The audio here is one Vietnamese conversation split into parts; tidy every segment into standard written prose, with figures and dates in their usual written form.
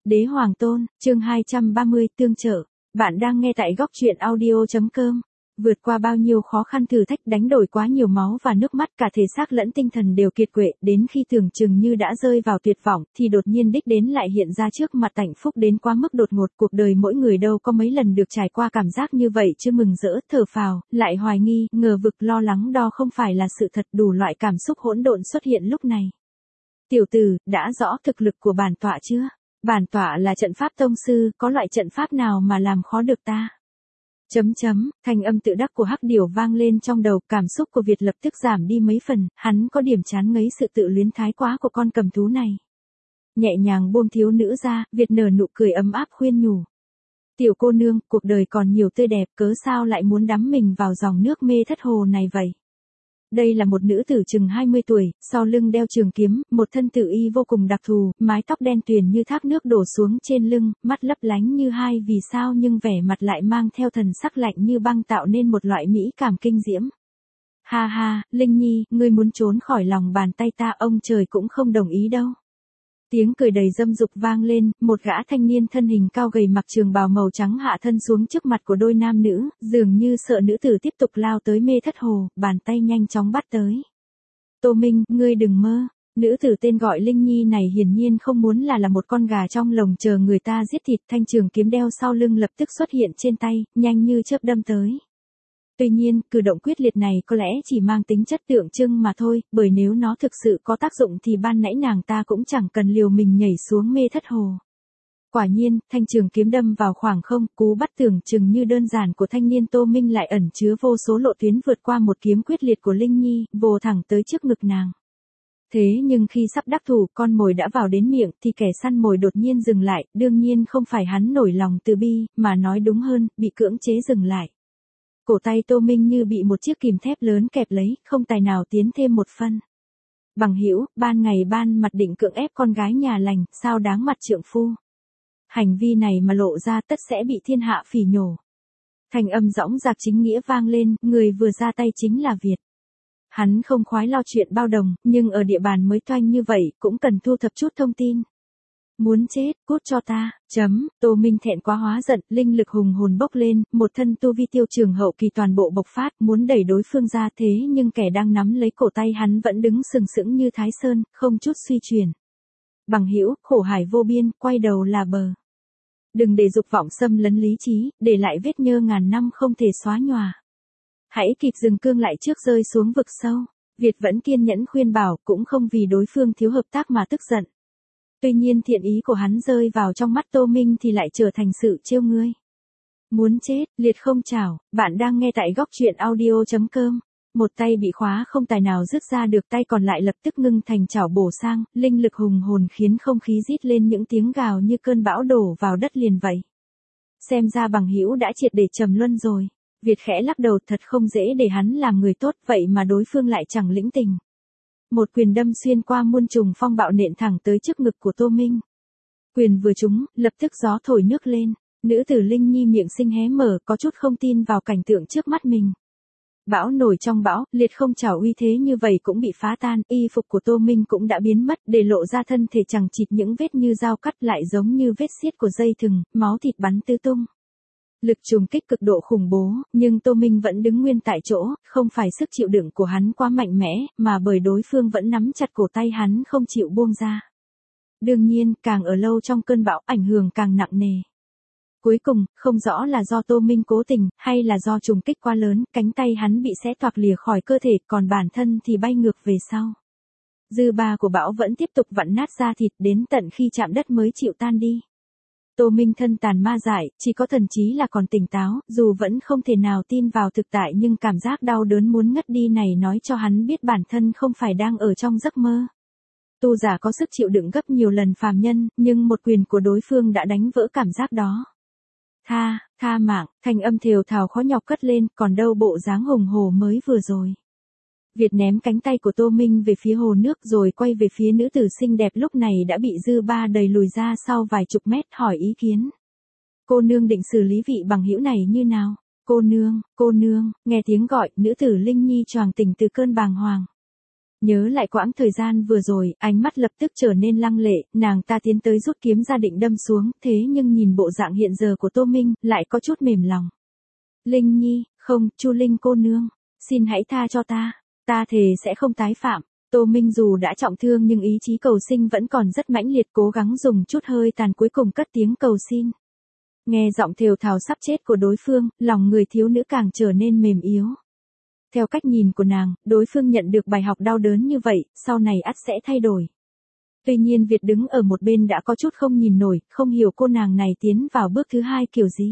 Đế Hoàng Tôn, chương 230, tương trợ. Bạn đang nghe tại góc truyện audio.com. Vượt qua bao nhiêu khó khăn thử thách, đánh đổi quá nhiều máu và nước mắt, cả thể xác lẫn tinh thần đều kiệt quệ, đến khi tưởng chừng như đã rơi vào tuyệt vọng, thì đột nhiên đích đến lại hiện ra trước mặt, hạnh phúc đến quá mức đột ngột. Cuộc đời mỗi người đâu có mấy lần được trải qua cảm giác như vậy chứ. Mừng rỡ, thở phào, lại hoài nghi, ngờ vực, lo lắng đo không phải là sự thật, đủ loại cảm xúc hỗn độn xuất hiện lúc này. Tiểu tử, đã rõ thực lực của bản tọa chưa? Bản tọa là trận pháp tông sư, có loại trận pháp nào mà làm khó được ta? Thanh âm tự đắc của Hắc Điểu vang lên trong đầu, cảm xúc của Việt lập tức giảm đi mấy phần, hắn có điểm chán ngấy sự tự luyến thái quá của con cầm thú này. Nhẹ nhàng buông thiếu nữ ra, Việt nở nụ cười ấm áp khuyên nhủ. Tiểu cô nương, cuộc đời còn nhiều tươi đẹp, cớ sao lại muốn đắm mình vào dòng nước mê thất hồ này vậy? Đây là một nữ tử chừng 20 tuổi, sau lưng đeo trường kiếm, một thân tự y vô cùng đặc thù, mái tóc đen tuyền như thác nước đổ xuống trên lưng, mắt lấp lánh như hai vì sao nhưng vẻ mặt lại mang theo thần sắc lạnh như băng, tạo nên một loại mỹ cảm kinh diễm. Ha ha, Linh Nhi, ngươi muốn trốn khỏi lòng bàn tay ta, ông trời cũng không đồng ý đâu. Tiếng cười đầy dâm dục vang lên, một gã thanh niên thân hình cao gầy mặc trường bào màu trắng hạ thân xuống trước mặt của đôi nam nữ, dường như sợ nữ tử tiếp tục lao tới mê thất hồ, bàn tay nhanh chóng bắt tới. Tô Minh, ngươi đừng mơ. Nữ tử tên gọi Linh Nhi này hiển nhiên không muốn là một con gà trong lồng chờ người ta giết thịt. Thanh trường kiếm đeo sau lưng lập tức xuất hiện trên tay, nhanh như chớp đâm tới. Tuy nhiên, cử động quyết liệt này có lẽ chỉ mang tính chất tượng trưng mà thôi, bởi nếu nó thực sự có tác dụng thì ban nãy nàng ta cũng chẳng cần liều mình nhảy xuống mê thất hồ. Quả nhiên, thanh trường kiếm đâm vào khoảng không, cú bắt tưởng chừng như đơn giản của thanh niên Tô Minh lại ẩn chứa vô số lộ tuyến vượt qua một kiếm quyết liệt của Linh Nhi, vồ thẳng tới trước ngực nàng. Thế nhưng khi sắp đắc thủ, con mồi đã vào đến miệng thì kẻ săn mồi đột nhiên dừng lại, đương nhiên không phải hắn nổi lòng từ bi, mà nói đúng hơn, bị cưỡng chế dừng lại. Cổ tay Tô Minh như bị một chiếc kìm thép lớn kẹp lấy, không tài nào tiến thêm một phân. Bằng hữu, ban ngày ban mặt định cưỡng ép con gái nhà lành, sao đáng mặt trượng phu. Hành vi này mà lộ ra tất sẽ bị thiên hạ phỉ nhổ. Thanh âm dõng dạc chính nghĩa vang lên, người vừa ra tay chính là Việt. Hắn không khoái lo chuyện bao đồng, nhưng ở địa bàn mới toanh như vậy, cũng cần thu thập chút thông tin. Muốn chết, cút cho ta. Tô Minh thẹn quá hóa giận, linh lực hùng hồn bốc lên, một thân tu vi tiêu trường hậu kỳ toàn bộ bộc phát, muốn đẩy đối phương ra, thế nhưng kẻ đang nắm lấy cổ tay hắn vẫn đứng sừng sững như Thái Sơn, không chút suy chuyển. Bằng hữu, khổ hải vô biên, quay đầu là bờ. Đừng để dục vọng xâm lấn lý trí, để lại vết nhơ ngàn năm không thể xóa nhòa. Hãy kịp dừng cương lại trước rơi xuống vực sâu. Việt vẫn kiên nhẫn khuyên bảo, cũng không vì đối phương thiếu hợp tác mà tức giận. Tuy nhiên thiện ý của hắn rơi vào trong mắt Tô Minh thì lại trở thành sự trêu ngươi. Muốn chết, liệt không chảo. Bạn đang nghe tại góc truyện audio.com. Một tay bị khóa không tài nào dứt ra được, tay còn lại lập tức ngưng thành chảo bổ sang, linh lực hùng hồn khiến không khí rít lên những tiếng gào như cơn bão đổ vào đất liền vậy. Xem ra bằng hữu đã triệt để trầm luân rồi. Việt khẽ lắc đầu, thật không dễ để hắn làm người tốt, vậy mà đối phương lại chẳng lĩnh tình. Một quyền đâm xuyên qua muôn trùng phong bạo nện thẳng tới trước ngực của Tô Minh. Quyền vừa trúng, lập tức gió thổi nước lên, nữ tử Linh Nhi miệng xinh hé mở, có chút không tin vào cảnh tượng trước mắt mình. Bão nổi trong bão, liệt không chảo uy thế như vậy cũng bị phá tan, y phục của Tô Minh cũng đã biến mất, để lộ ra thân thể chằng chịt những vết như dao cắt, lại giống như vết xiết của dây thừng, máu thịt bắn tứ tung. Lực trùng kích cực độ khủng bố, nhưng Tô Minh vẫn đứng nguyên tại chỗ, không phải sức chịu đựng của hắn quá mạnh mẽ, mà bởi đối phương vẫn nắm chặt cổ tay hắn không chịu buông ra. Đương nhiên, càng ở lâu trong cơn bão, ảnh hưởng càng nặng nề. Cuối cùng, không rõ là do Tô Minh cố tình, hay là do trùng kích quá lớn, cánh tay hắn bị xé toạc lìa khỏi cơ thể, còn bản thân thì bay ngược về sau. Dư ba của bão vẫn tiếp tục vặn nát da thịt, đến tận khi chạm đất mới chịu tan đi. Tô Minh thân tàn ma dại, chỉ có thần trí là còn tỉnh táo, dù vẫn không thể nào tin vào thực tại nhưng cảm giác đau đớn muốn ngất đi này nói cho hắn biết bản thân không phải đang ở trong giấc mơ. Tu giả có sức chịu đựng gấp nhiều lần phàm nhân, nhưng một quyền của đối phương đã đánh vỡ cảm giác đó. Tha mạng, thanh âm thều thào khó nhọc cất lên, còn đâu bộ dáng hùng hồ mới vừa rồi. Việt ném cánh tay của Tô Minh về phía hồ nước rồi quay về phía nữ tử xinh đẹp lúc này đã bị dư ba đầy lùi ra sau vài chục mét, hỏi ý kiến. Cô nương định xử lý vị bằng hữu này như nào? Cô nương, nghe tiếng gọi, nữ tử Linh Nhi choàng tỉnh từ cơn bàng hoàng. Nhớ lại quãng thời gian vừa rồi, ánh mắt lập tức trở nên lăng lệ, nàng ta tiến tới rút kiếm ra định đâm xuống, thế nhưng nhìn bộ dạng hiện giờ của Tô Minh, lại có chút mềm lòng. Linh Nhi, không, Chu Linh cô nương, xin hãy tha cho ta thề sẽ không tái phạm. Tô Minh dù đã trọng thương nhưng ý chí cầu sinh vẫn còn rất mãnh liệt, cố gắng dùng chút hơi tàn cuối cùng cất tiếng cầu xin. Nghe giọng thều thào sắp chết của đối phương, lòng người thiếu nữ càng trở nên mềm yếu. Theo cách nhìn của nàng, đối phương nhận được bài học đau đớn như vậy, sau này ắt sẽ thay đổi. Tuy nhiên Việt đứng ở một bên đã có chút không nhìn nổi, không hiểu cô nàng này tiến vào bước thứ hai kiểu gì.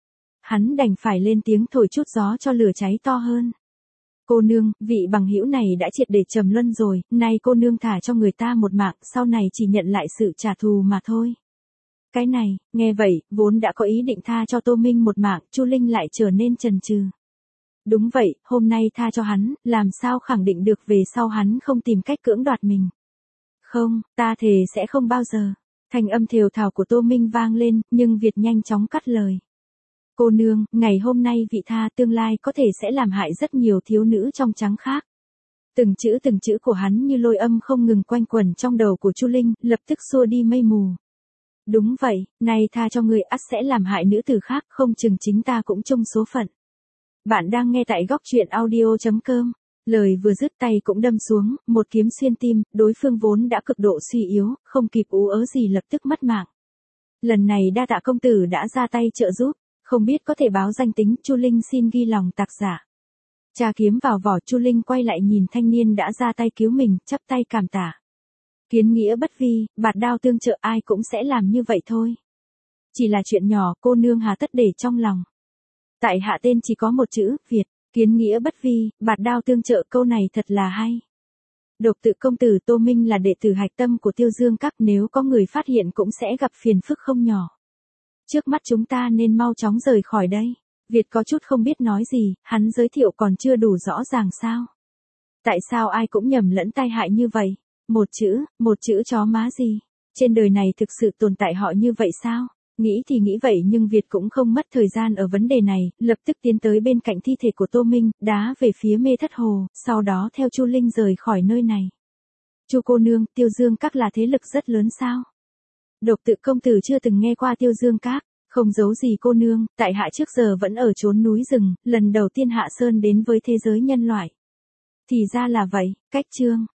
Hắn đành phải lên tiếng thổi chút gió cho lửa cháy to hơn. Cô nương, vị bằng hữu này đã triệt để trầm luân rồi, nay cô nương thả cho người ta một mạng, sau này chỉ nhận lại sự trả thù mà thôi. Cái này, nghe vậy, vốn đã có ý định tha cho Tô Minh một mạng, Chu Linh lại trở nên chần chừ. Đúng vậy, hôm nay tha cho hắn, làm sao khẳng định được về sau hắn không tìm cách cưỡng đoạt mình. Không, ta thề sẽ không bao giờ. Thanh âm thều thào của Tô Minh vang lên, nhưng Việt nhanh chóng cắt lời. Cô nương, ngày hôm nay vị tha tương lai có thể sẽ làm hại rất nhiều thiếu nữ trong trắng khác. Từng chữ của hắn như lôi âm không ngừng quanh quẩn trong đầu của Chu Linh, lập tức xua đi mây mù. Đúng vậy, nay tha cho người ắt sẽ làm hại nữ tử khác, không chừng chính ta cũng chung số phận. Bạn đang nghe tại góc truyện audio.com. Lời vừa dứt tay cũng đâm xuống, một kiếm xuyên tim, đối phương vốn đã cực độ suy yếu, không kịp ú ớ gì lập tức mất mạng. Lần này đa tạ công tử đã ra tay trợ giúp, không biết có thể báo danh tính, Chu Linh xin ghi lòng tạc giả. Tra kiếm vào vỏ, Chu Linh quay lại nhìn thanh niên đã ra tay cứu mình, chắp tay cảm tạ. Kiến nghĩa bất vi, bạt đao tương trợ, ai cũng sẽ làm như vậy thôi. Chỉ là chuyện nhỏ, cô nương hà tất để trong lòng. Tại hạ tên chỉ có một chữ, Việt, kiến nghĩa bất vi, bạt đao tương trợ, câu này thật là hay. Độc tự công tử Tô Minh là đệ tử hạch tâm của Tiêu Dương Các, nếu có người phát hiện cũng sẽ gặp phiền phức không nhỏ. Trước mắt chúng ta nên mau chóng rời khỏi đây. Việt có chút không biết nói gì, hắn giới thiệu còn chưa đủ rõ ràng sao? Tại sao ai cũng nhầm lẫn tai hại như vậy? Một chữ chó má gì? Trên đời này thực sự tồn tại họ như vậy sao? Nghĩ thì nghĩ vậy nhưng Việt cũng không mất thời gian ở vấn đề này, lập tức tiến tới bên cạnh thi thể của Tô Minh, đá về phía Mê Thất Hồ, sau đó theo Chu Linh rời khỏi nơi này. Chu cô nương, Tiêu Dương Các là thế lực rất lớn sao? Độc tự công tử chưa từng nghe qua Tiêu Dương Các, không giấu gì cô nương, tại hạ trước giờ vẫn ở chốn núi rừng, lần đầu tiên hạ sơn đến với thế giới nhân loại. Thì ra là vậy, cách chương.